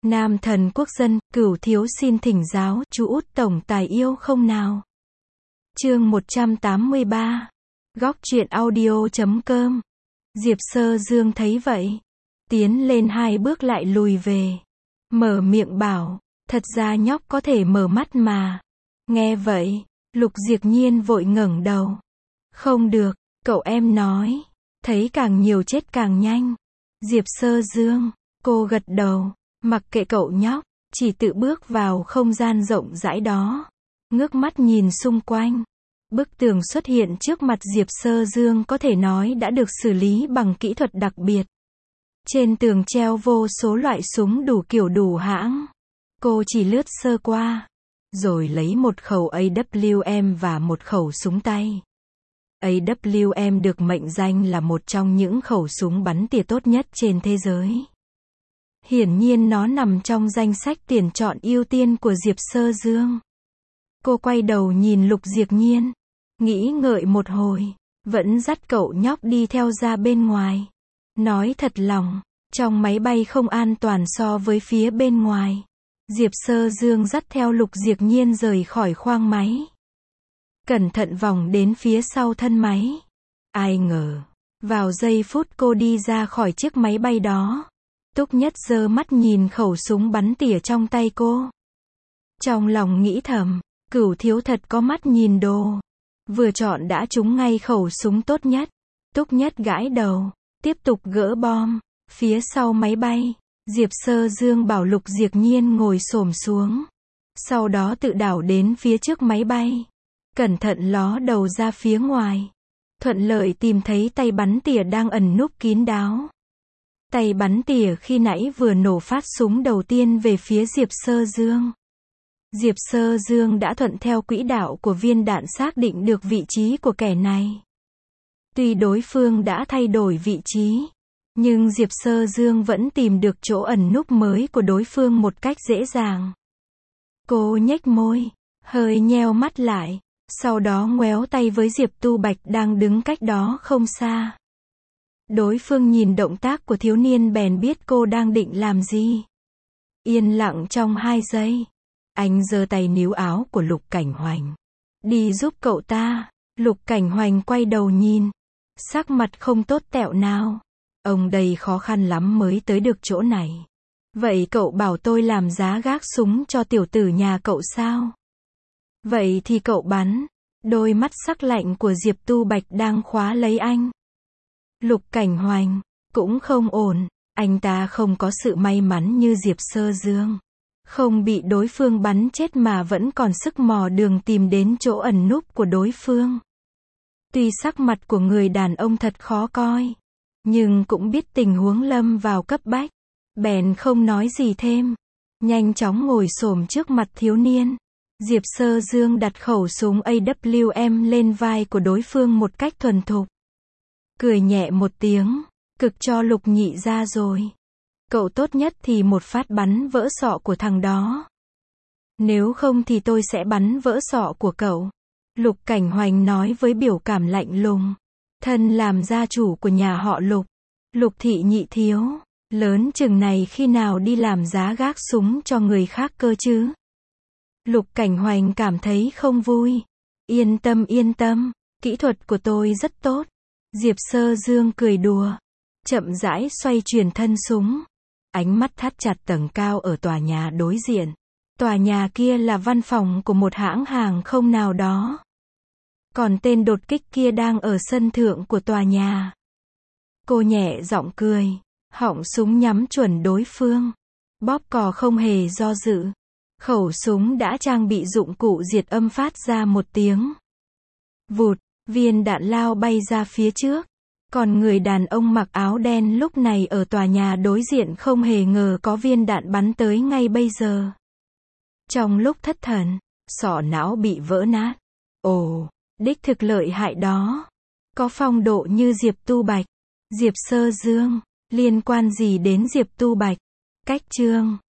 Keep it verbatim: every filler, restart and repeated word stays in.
Nam thần quốc dân, Cửu thiếu xin thỉnh giáo, chú út tổng tài yêu không nào? Chương một trăm tám mươi ba. Góc truyện audio chấm com. Diệp Sơ Dương thấy vậy, tiến lên hai bước lại lùi về, mở miệng bảo, thật ra nhóc có thể mở mắt mà. Nghe vậy, Lục Diệp Nhiên vội ngẩng đầu. Không được, cậu em nói, thấy càng nhiều chết càng nhanh. Diệp Sơ Dương, cô gật đầu, mặc kệ cậu nhóc, chỉ tự bước vào không gian rộng rãi đó, ngước mắt nhìn xung quanh. Bức tường xuất hiện trước mặt Diệp Sơ Dương có thể nói đã được xử lý bằng kỹ thuật đặc biệt. Trên tường treo vô số loại súng đủ kiểu đủ hãng. Cô chỉ lướt sơ qua, rồi lấy một khẩu A W M và một khẩu súng tay. A W M được mệnh danh là một trong những khẩu súng bắn tỉa tốt nhất trên thế giới. Hiển nhiên nó nằm trong danh sách tiền chọn ưu tiên của Diệp Sơ Dương. Cô quay đầu nhìn Lục Diệp Nhiên, nghĩ ngợi một hồi, vẫn dắt cậu nhóc đi theo ra bên ngoài. Nói thật lòng, trong máy bay không an toàn so với phía bên ngoài. Diệp Sơ Dương dắt theo Lục Diệp Nhiên rời khỏi khoang máy. Cẩn thận vòng đến phía sau thân máy. Ai ngờ, vào giây phút cô đi ra khỏi chiếc máy bay đó, Túc Nhất giơ mắt nhìn khẩu súng bắn tỉa trong tay cô. Trong lòng nghĩ thầm, Cửu thiếu thật có mắt nhìn đồ. Vừa chọn đã trúng ngay khẩu súng tốt nhất. Túc Nhất gãi đầu, tiếp tục gỡ bom. Phía sau máy bay, Diệp Sơ Dương bảo Lục Diệp Nhiên ngồi xổm xuống. Sau đó tự đảo đến phía trước máy bay. Cẩn thận ló đầu ra phía ngoài. Thuận lợi tìm thấy tay bắn tỉa đang ẩn núp kín đáo. Tay bắn tỉa khi nãy vừa nổ phát súng đầu tiên về phía Diệp Sơ Dương. Diệp Sơ Dương đã thuận theo quỹ đạo của viên đạn xác định được vị trí của kẻ này. Tuy đối phương đã thay đổi vị trí, nhưng Diệp Sơ Dương vẫn tìm được chỗ ẩn núp mới của đối phương một cách dễ dàng. Cô nhếch môi, hơi nheo mắt lại, sau đó ngoéo tay với Diệp Tu Bạch đang đứng cách đó không xa. Đối phương nhìn động tác của thiếu niên bèn biết cô đang định làm gì. Yên lặng trong hai giây, anh giơ tay níu áo của Lục Cảnh Hoành. Đi giúp cậu ta. Lục Cảnh Hoành quay đầu nhìn, sắc mặt không tốt tẹo nào. Ông đây khó khăn lắm mới tới được chỗ này. Vậy cậu bảo tôi làm giá gác súng cho tiểu tử nhà cậu sao? Vậy thì cậu bắn. Đôi mắt sắc lạnh của Diệp Tu Bạch đang khóa lấy anh. Lục Cảnh Hoành, cũng không ổn. Anh ta không có sự may mắn như Diệp Sơ Dương. Không bị đối phương bắn chết mà vẫn còn sức mò đường tìm đến chỗ ẩn núp của đối phương. Tuy sắc mặt của người đàn ông thật khó coi, nhưng cũng biết tình huống lâm vào cấp bách. Bèn không nói gì thêm. Nhanh chóng ngồi xổm trước mặt thiếu niên. Diệp Sơ Dương đặt khẩu súng A W M lên vai của đối phương một cách thuần thục. Cười nhẹ một tiếng, cực cho Lục nhị ra rồi. Cậu tốt nhất thì một phát bắn vỡ sọ của thằng đó. Nếu không thì tôi sẽ bắn vỡ sọ của cậu. Lục Cảnh Hoành nói với biểu cảm lạnh lùng. Thân làm gia chủ của nhà họ Lục. Lục thị nhị thiếu, lớn chừng này khi nào đi làm giá gác súng cho người khác cơ chứ? Lục Cảnh Hoành cảm thấy không vui. Yên tâm yên tâm, kỹ thuật của tôi rất tốt. Diệp Sơ Dương cười đùa, chậm rãi xoay chuyển thân súng. Ánh mắt thắt chặt tầng cao ở tòa nhà đối diện. Tòa nhà kia là văn phòng của một hãng hàng không nào đó. Còn tên đột kích kia đang ở sân thượng của tòa nhà. Cô nhẹ giọng cười, họng súng nhắm chuẩn đối phương. Bóp cò không hề do dự. Khẩu súng đã trang bị dụng cụ diệt âm phát ra một tiếng. Vụt, viên đạn lao bay ra phía trước. Còn người đàn ông mặc áo đen lúc này ở tòa nhà đối diện không hề ngờ có viên đạn bắn tới ngay bây giờ. Trong lúc thất thần, sọ não bị vỡ nát. Ồ, đích thực lợi hại đó. Có phong độ như Diệp Tu Bạch. Diệp Sơ Dương, liên quan gì đến Diệp Tu Bạch? Cách chương